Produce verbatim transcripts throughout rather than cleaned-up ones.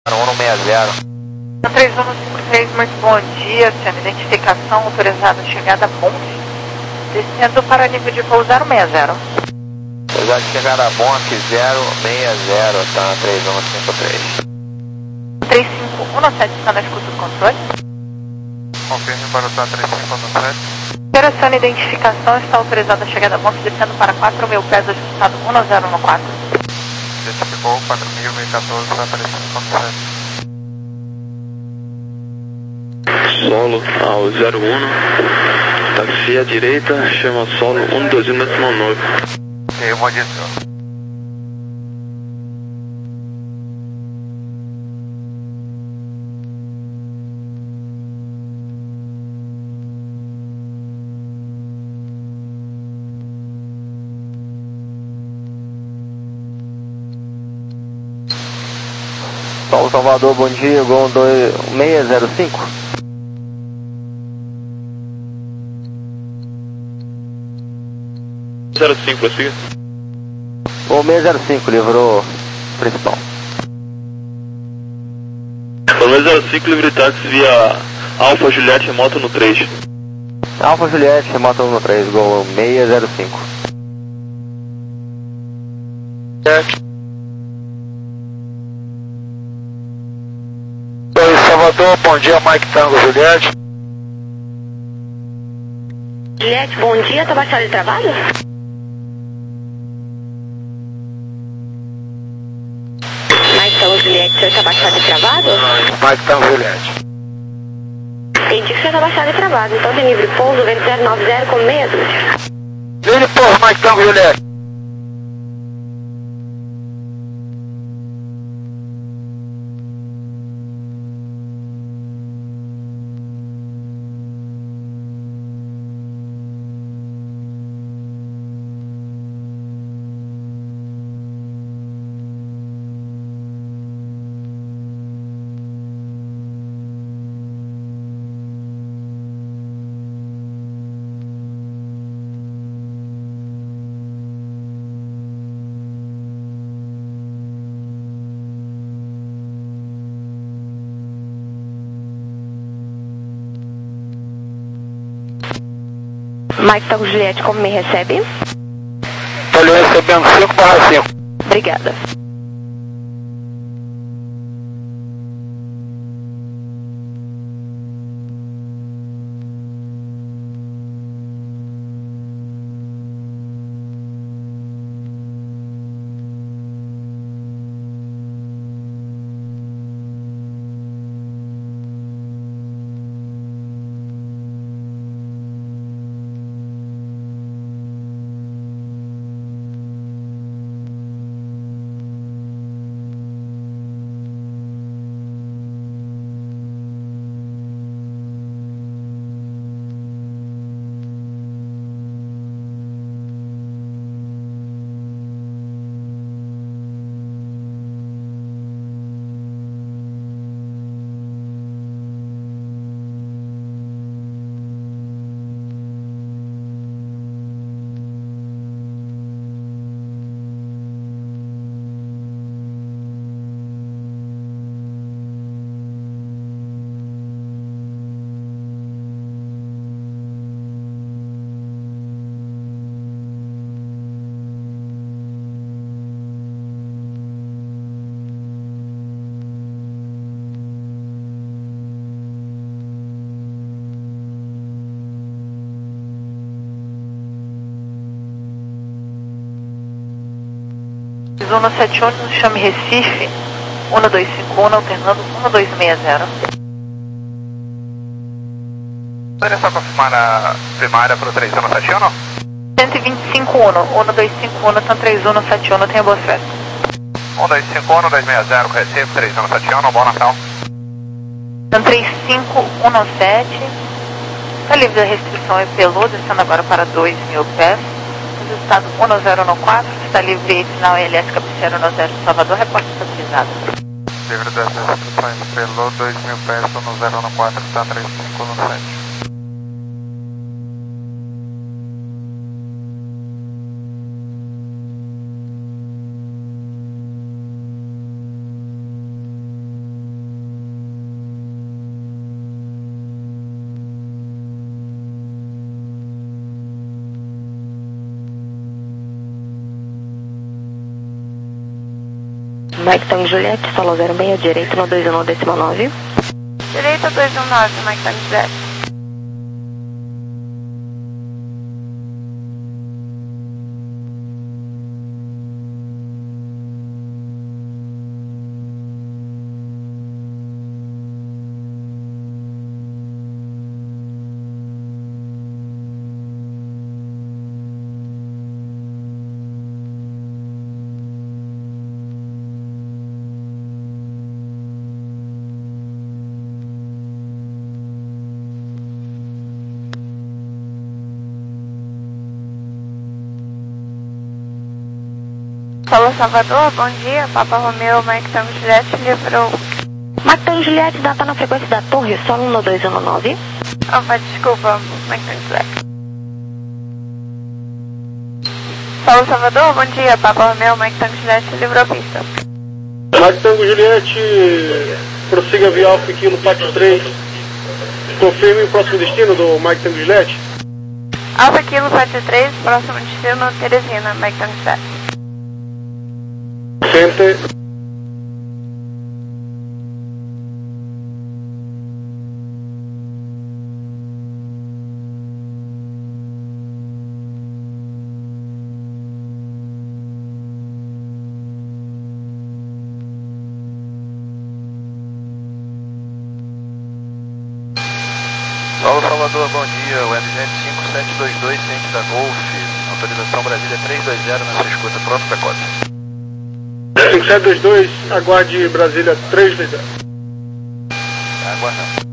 um seis zero. três um cinco três, muito bom dia. Sendo identificação autorizada chegada a Bonf, descendo para nível de voo zero seis zero. Autorizada chegada a Bonf zero seis zero, tá? três um cinco três. três cinco um sete está na escuta do controle. Confirme para o T A três cinco um sete. Operação de identificação está autorizada chegada a Bonf, descendo para quatro mil pés, ajustado um zero um quatro. Identificou quatro mil e quatorze, T A três cinco um sete. Solo ao zero um, taxi à direita, chama solo um dois um décimo nove. Ok, bom dia, senhor. Paulo Salvador, bom dia, Gol seis zero cinco. zero cinco, prossiga. Gol seis zero cinco, livrou principal. Gol zero cinco, livre táxi via Alfa Juliette, remoto no três. Alfa Juliette, remoto no três, Gol seis zero cinco. Oi, Salvador, bom dia, Mike Tango Juliette. Juliette, bom dia, tá baixado de trabalho? Mike Tango Juliette, o senhor tá baixado de travado? Mike Tango Juliette. Entendi que o senhor tá baixado de travado, então tem livre pouso, vento zero nove zero com meia dúzia. Livre pouso, Mike Tango Juliette. Mike Tango Juliette, como me recebe? Tô lhe recebendo cinco barra cinco. Obrigada. Zona sete um, chame Recife, um dois cinco um, alternando um dois seis zero. Poderia só confirmar a primária para o três um sete um? cento e vinte e cinco um, um dois cinco um, tá três um sete um, tenha boa festa. um dois cinco um, dois seis zero, Recife, três um sete um, bom Natal. Então três cinco um sete, está livre da restrição E Pelô, descendo agora para dois mil pés. Estado um zero um quatro, está livre sinal L S cabeceira no zero Salvador, reporte estabilizado. Livre das restrições pelo dois mil pés no zero um quatro, está três cinco um sete. Mike Tango Juliette, solo zero seis, direito no dois um um decimal nove. Direita dois um nove, Mike Tango Juliette. Falou Salvador, bom dia, Papa Romeo, Mike Tango Juliette, livrou. Mike Tango Juliette, data na frequência da torre, solo no dois um nove. Opa, desculpa, Mike Tango Juliette. Falou Salvador, bom dia, Papa Romeo, Mike Tango Juliette, livrou a pista. Mike Tango Juliette, prossiga via Alfa Kilo Pátio três. Confirme o próximo destino do Mike Tango Juliette. Alfa Kilo Pátio três, próximo destino Teresina, Mike Tango Juliette. Center. Paulo Salvador, bom dia, o M G cinco sete dois dois, ciente da Golf, autorização Brasília três dois zero na sua escuta, pronto para cópia. cinco sete dois dois, aguarde Brasília três dois zero. Aguardando.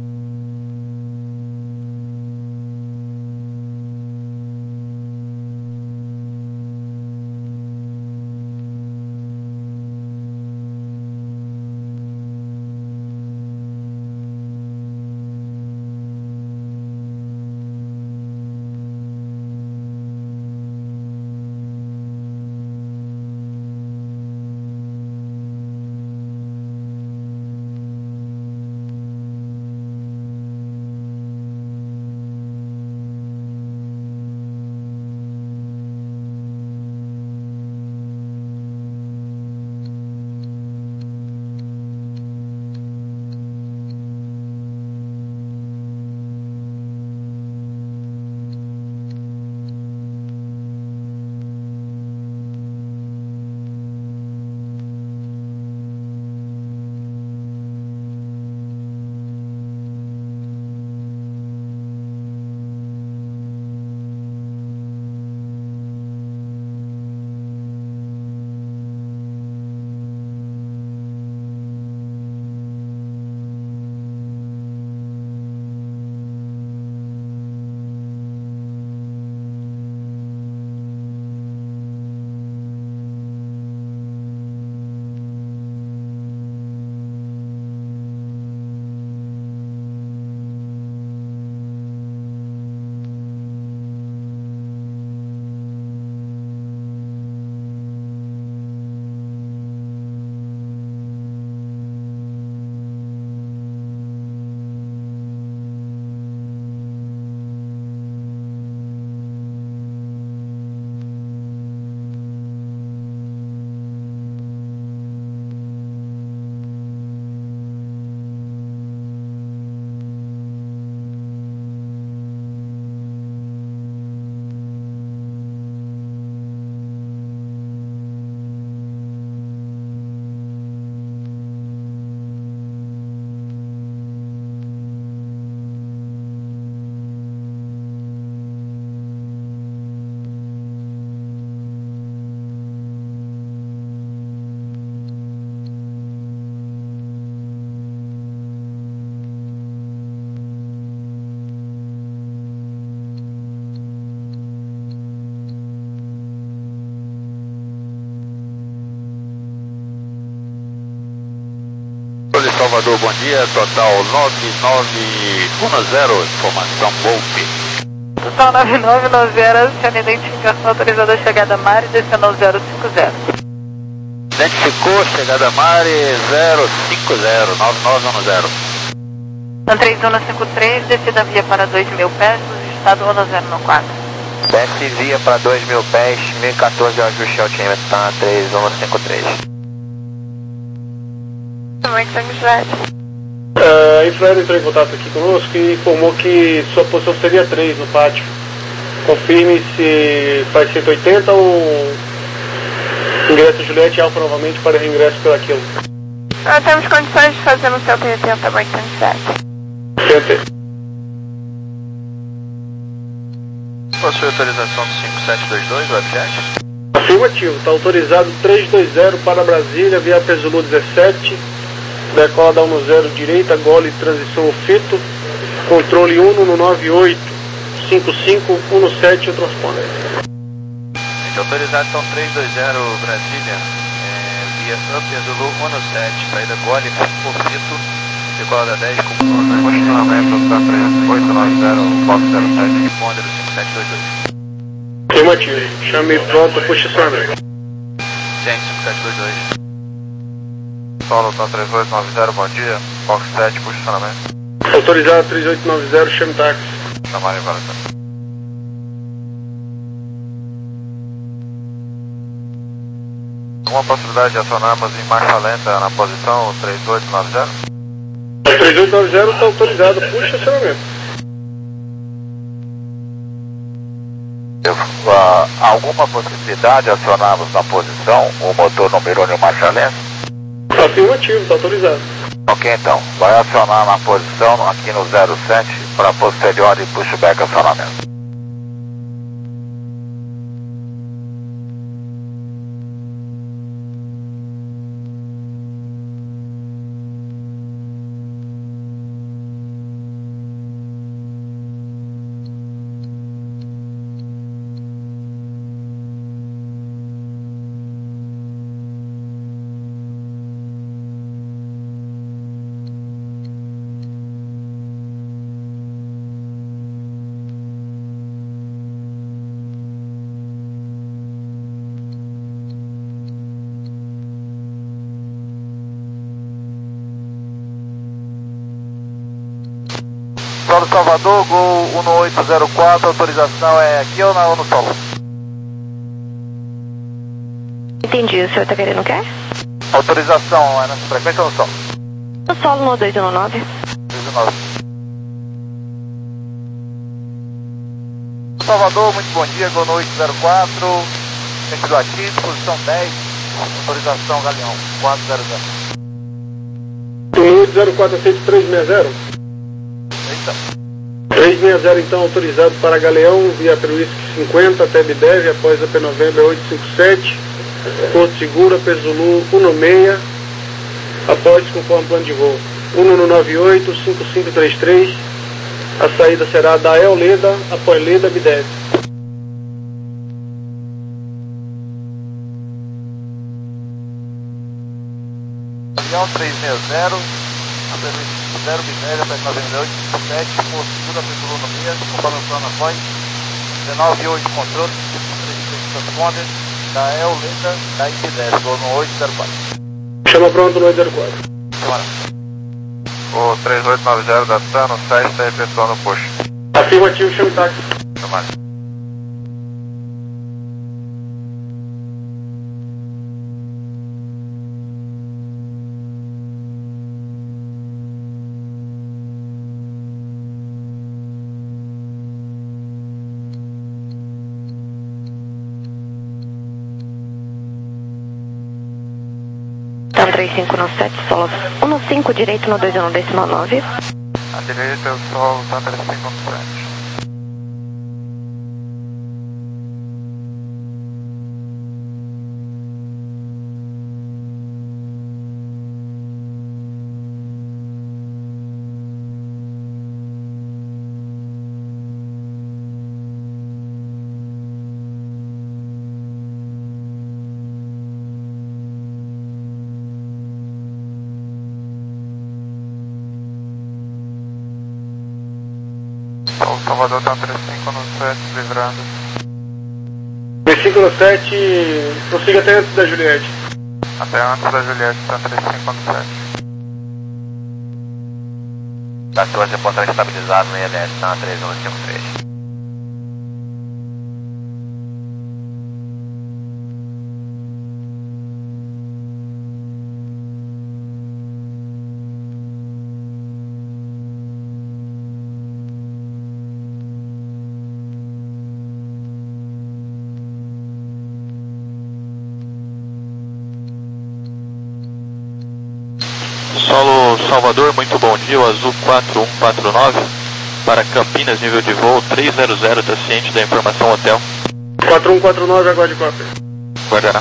Salvador, bom dia, total nove nove um zero, informação Golf. Total nove nove nove zero, sendo identificação autorizada a chegada a Mari, descendo zero cinco zero. Identificou, chegada a Mari, zero cinco zero, nove nove um zero. Na três um cinco três, descida via para dois mil pés, estado um zero quatro. Desce via para dois mil pés, mil e quatorze, ajuste altímetro, tá na três um cinco três. Mike Tango Juliette. Uh, a Infraero entrou em contato aqui conosco e informou que sua posição seria três no pátio. Confirme se faz cento e oitenta ou ingresso Juliette Alfa novamente para reingresso pelaquilo. Nós temos condições de fazer no cento e oitenta, Mike Tango Juliette. cento e oitenta. Possui autorização do cinco sete dois dois, webjet? Afirmativo, está autorizado trezentos e vinte para Brasília, via Pesulu dezessete, decola da dez direita, gole transição fito, controle um no nove oito cinco cinco um sete, o transponder. Gente, autorizado então trezentos e vinte Brasília, é, via Pesulu dezessete, saída gole, fito, decola da dez com Posicionamento da três oito nove zero, Fox zero sete. responder do cinco sete dois dois. Afirmativo, chame pronto, posicionamento. Gente, cinco sete dois dois. Solo tá três oito nove zero, bom dia. Fox sete, posicionamento. Autorizado três oito nove zero, chame táxi. Chamarem para cá. Alguma possibilidade de acionarmos em marcha lenta na posição três oito nove zero? três oito nove zero está autorizado, puxa acionamento. Uh, alguma possibilidade de acionarmos na posição o motor número um em marcha lenta? Afirmativo, está autorizado. Ok, então. Vai acionar na posição aqui no zero sete para posterior e pushback acionamento. Solo Salvador, Gol um oito zero quatro, autorização é aqui ou na ou no solo? Entendi, o senhor está querendo o quê? Autorização é nessa frequência ou no solo? No solo no dois um nove. dois um nove. Salvador, muito bom dia, Gol oito zero quatro, sentido aqui, posição dez, autorização Galeão, quatro zero zero. oito zero quatro seis três seis zero. três seis zero então autorizado para Galeão, via Peruísque cinquenta, até Bidev, após a P November oito cinco sete, Porto Segura, Pesulu dezesseis, após conforme plano de voo. um no nove oito cinco cinco três três, a saída será da El Leda, após Leda, Bidev. Galeão três seis zero, zero Binéria, P November oito cinco sete, Porto Segura, Pesulu no meia, conforme plano após, dezenove oito controle, transponder, da El Leda, da I P dez, Gol no oito zero quatro. Chama pronto no oito zero quatro. Chamara. O três oito nove zero da TAN, no site está efetuando o push. Afirmativo, chame táxi. Chamara. Então, três cinco nove sete, solo um cinco direito no dois um decimal nove. À direita, o sol está três cinco sete. O Salvador está três cinco sete, livrando. três cinco sete, prossiga até antes da Juliette. Até antes da Juliette, está três cinco sete. quatorze apontando estabilizado no I L S, está na três um cinco três. Salvador, muito bom dia, o Azul quatro um quatro nove, para Campinas, nível de voo três zero zero, está ciente da informação hotel? quatro um quatro nove, aguarde cópia. Guardará.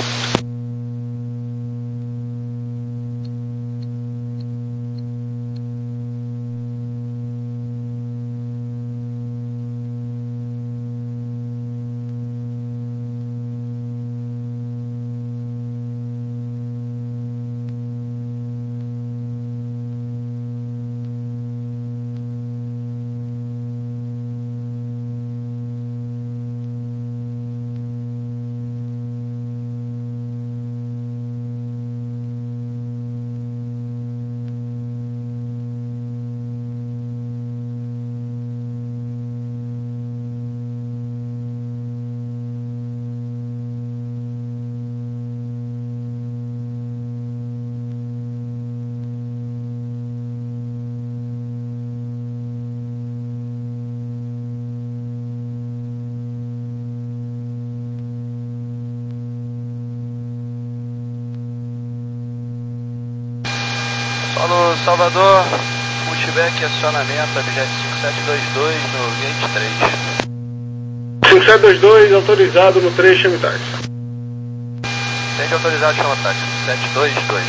Solo Salvador, pushback, acionamento, objeto cinco sete dois dois no gate três. cinco sete dois dois, autorizado no três, chame táxi. Tem de autorizado, chama táxi, cinco sete dois dois.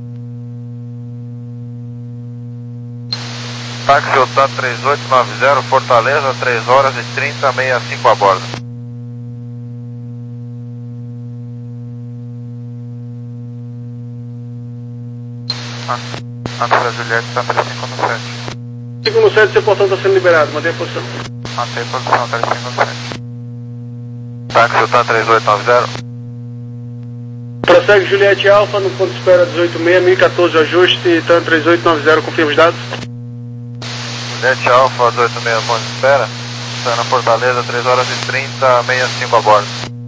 Táxi Otato três oito nove zero, Fortaleza, três horas e trinta, sessenta e cinco a bordo. Antes Juliette, está três cinco um sete. cinco um sete, seu portão está sendo liberado, mantenha a posição. Mantém posição, três cinco um sete. Táxi Otato três oito nove zero. Prossegue Juliette Alfa, no ponto de espera dezoito seis, mil e quatorze, ajuste, TAM três oito nove zero, confirma os dados. Juliette Alfa, dezoito seis, ponto de espera. Está na Fortaleza, três horas e trinta, sessenta e cinco a bordo.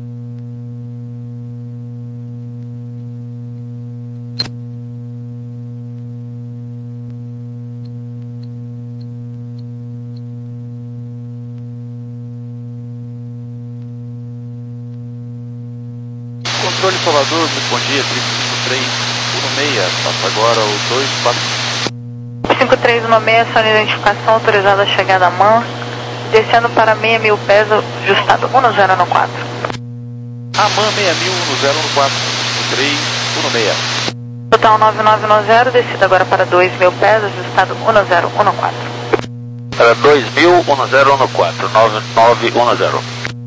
Controle Salvador, muito bom dia, cinco três um seis, passa agora o dois quatro. cinco três um seis, sua identificação autorizada a chegada a M A N, descendo para seis mil pés, ajustado um zero no quatro. A M A N seis mil, um zero um quatro, cinco três um seis. Total nove nove um zero, descida agora para dois mil pés, ajustado um zero um quatro. Para dois mil, um zero um quatro, nove nove um zero.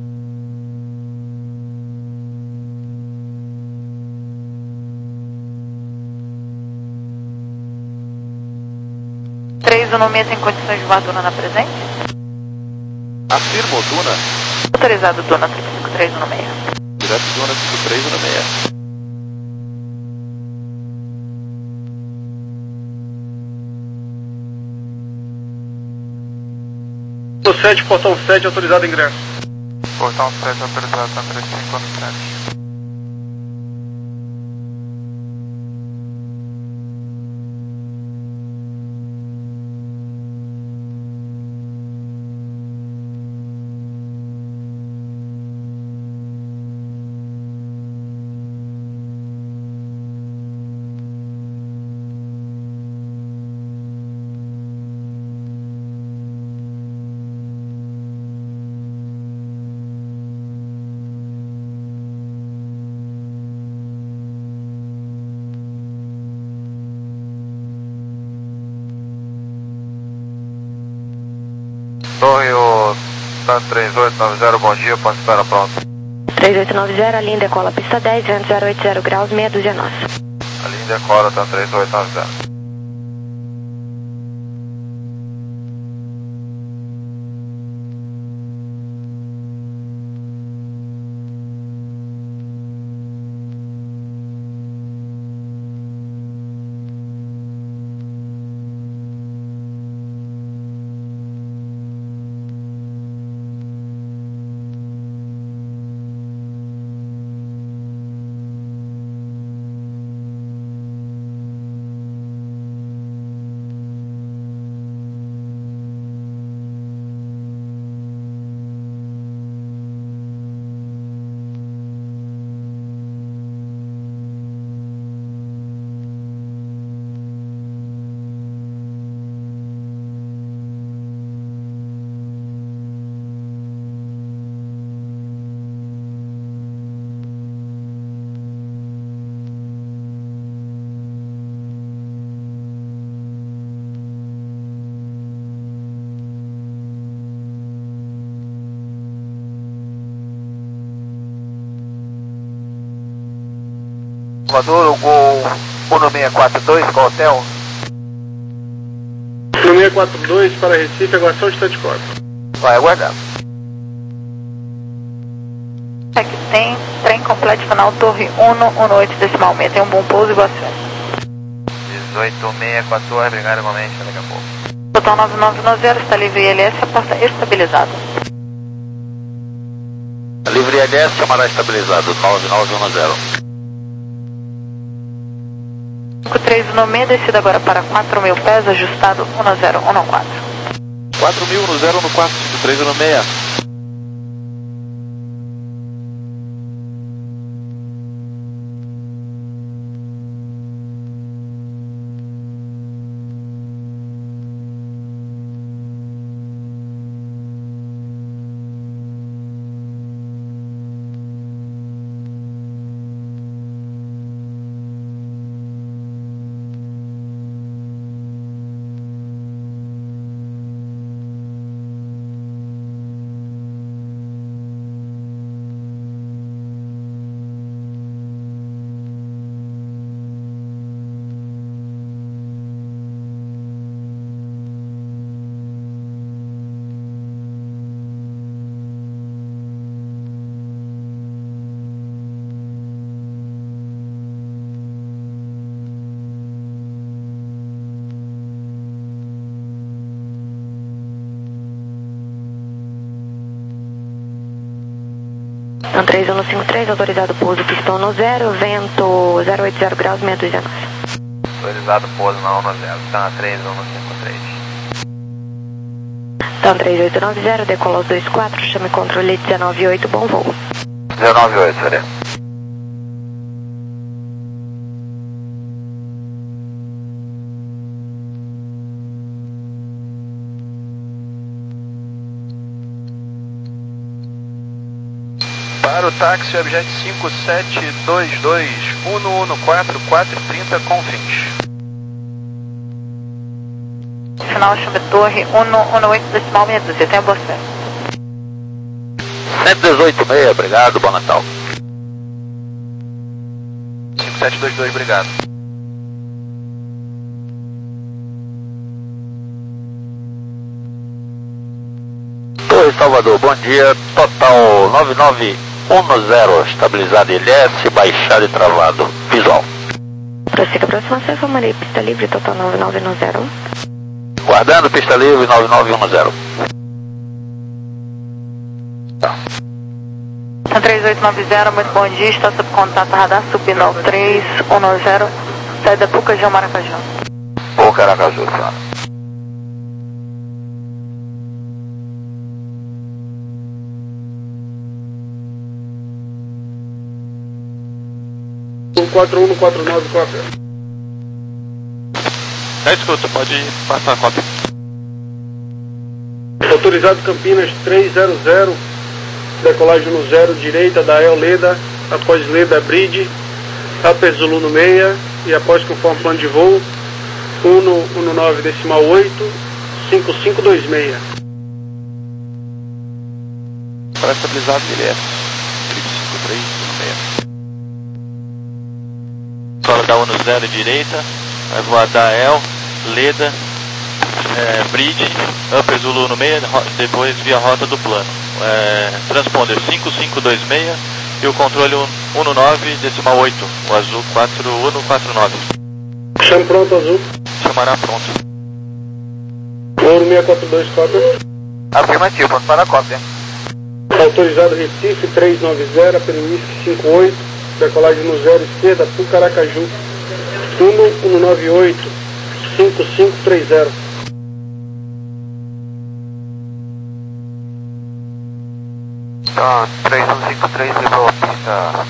três um seis em condições de voar Duna na presente? Afirmo, Duna. Autorizado Duna cinco três um seis. Direto Duna cinco três um seis. sete, portão sete, autorizado ingresso. Portão sete, autorizado, TAM três cinco um sete. Torre, o TAM três oito nove zero, bom dia, ponto de espera pronto. três oito nove zero, a linha decola pista dez, vento zero oito zero graus, meia dúzia nossa. A linha decola, TAM três oito nove zero. Salvador, o Gol um seis quatro dois, qual hotel? um seis quatro dois para Recife, aguardação de sete quatro. Vai aguardar. Aqui tem trem completo final Torre um um oito decimal meio. Tem um bom pouso e boa sorte. dezoito sessenta e quatro, obrigado igualmente, daqui a pouco. Total nove nove um zero, está livre I L S, a porta estabilizada. Livre I L S, chamará estabilizado, nove nove um zero. cinco três um seis, descida agora para quatro mil pés, ajustado um zero um quatro. quatro mil, um zero um quatro, cinco três um seis. Então três um cinco três, autorizado pouso, pistão no zero, vento zero oito zero graus, seiscentos e dezenove. Autorizado pouso na um zero, tá três um cinco três. Então três oito nove zero, decola aos dois quatro, chame controle dezenove oito, bom voo. dezenove oito, seria. Para o táxi, objeto cinco sete dois dois um um quatro quatro três zero com fins. Final chame Torre um um oito decimal meia dúzia, tenha boa sorte. cento e dezoito meia, obrigado, bom Natal. cinco sete dois dois, obrigado. Torre Salvador, bom dia, total nove nove um zero, estabilizado I L S, baixado e travado, visual. Prossiga, aproximação, informarei, pista livre, total nove nove um zero. Guardando, pista livre, nove nove um zero. Tá. três oito nove zero, muito bom dia, está sob contato radar, subnove três um zero, saída Pucajão, Maracajá. Pouca Aracaju, senhora. quatro um quatro nove quatro. É, escuta, pode passar a cópia. Autorizado Campinas trezentos, decolagem no zero, direita da El Leda, após Leda Bridge, Upper Zulu no meia, e após conforme plano de voo, um um nove decimal oito, cinco cinco dois seis. Para estabilizado, ele é cinco três um seis. Sola da um zero direita, vai voar da El, Leda, é, Bridge, Upper Zulu no meio, depois via rota do plano. É, transponder cinco cinco dois seis e o controle um nove decimal oito, o azul quatro um quatro nove. Chame pronto, azul. Chamará pronto. Ouro seis quatro dois quatro. Afirmativo, pronto para a cópia. Autorizado Recife trezentos e noventa, Peruísque cinquenta e oito, decolagem no zero esquerda, Pucaracaju, um um nove oito, cinco cinco três zero. Tá, três um cinco três, levou a pista.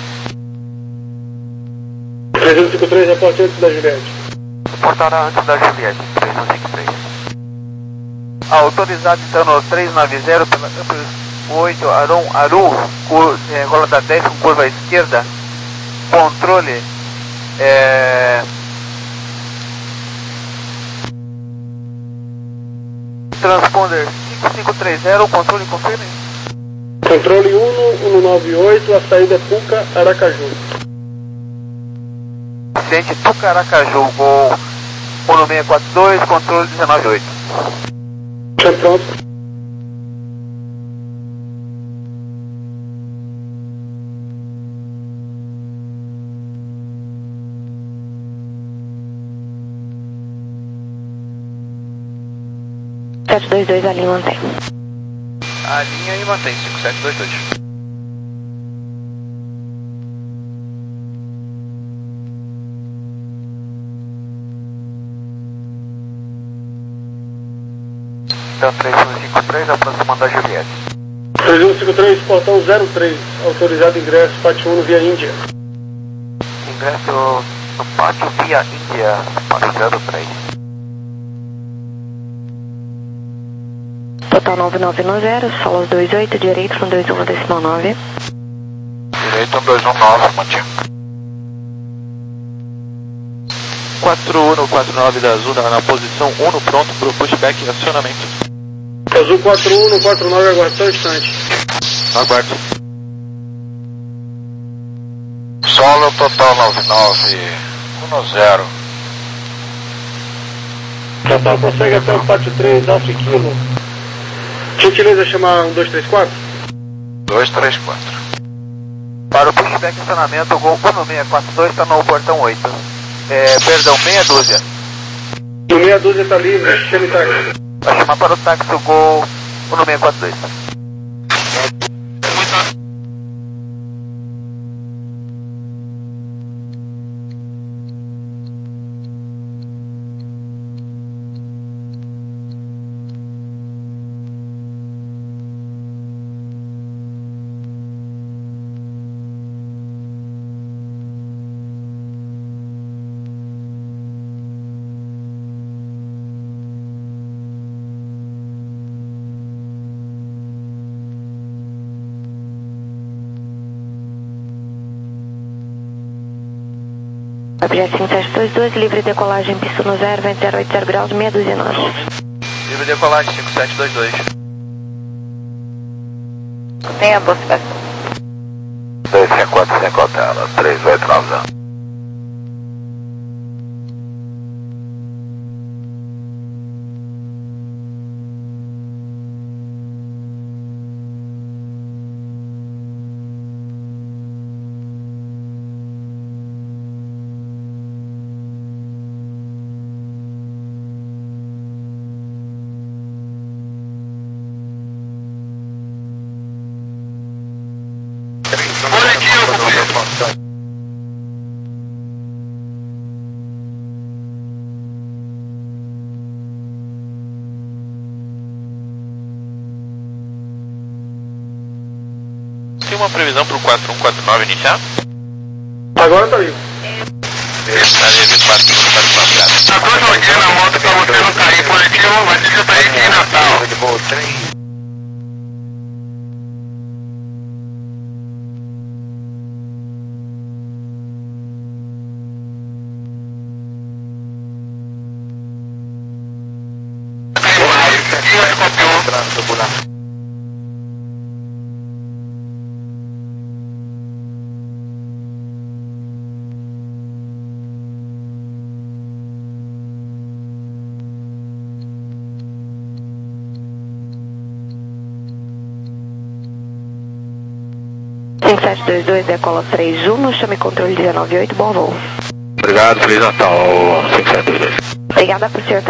três um cinco três, reporte antes da Juliette. Portará antes da Juliette, três um cinco três. Autorizado então no trezentos e noventa pela oito Arum Aru, é, rola da dez com curva à esquerda, controle é, transponder cinco cinco três zero, controle confirme. Controle um um nove oito, a saída é Puca, Aracaju. Vicente, Tucaracaju, Gol um seis quatro dois, controle dezenove oito. Tá pronto. sete dois dois, a linha mantém. A linha e mantém, cinco sete dois dois. Então três um cinco três, aproximando da Juliette. três um cinco três, portão zero três, autorizado ingresso, pátio um via Índia. Ingresso no pátio via Índia, pátio zero três. Total nove nove nove zero, solos dois oito, direito um dois um decimal nove. Direito um dois um nove, mantinha. quatro um quatro nove da Azul na, na posição um no pronto pro pushback e acionamento. Azul quatro um quatro nove, aguarda só um instante. Aguardo. Solo total nove nove um zero. Total prossegue até o pátio três, Alfa Kilo. Gentileza chamar um dois três quatro? dois três quatro. Para o pushback e acionamento, o Gol um seis quatro dois está no portão oito. É, perdão, meia dúzia. No meia dúzia tá livre, chame táxi. Vai chamar para o táxi o Gol um seis quatro dois. Objeto cinco sete dois dois, livre decolagem, pista no zero, vento zero oito zero graus, meia dúzia nós. Livre decolagem, cinco sete dois dois. Tenha boa espécie. dois cinco quatro sem cautela, três oito nove zero. Tem uma previsão pro quatro um quatro nove iniciar? Agora tá livre. Está livre, quatro um quatro nove. Tá dois joguinhos na moto pra você não cair positivo, mas você tá aí em Natal. De boa, trem. cinco sete dois dois, decola três um, chame controle dezenove oito, bom voo. Obrigado, Feliz Natal, cinco sete dois dois. Obrigada por ser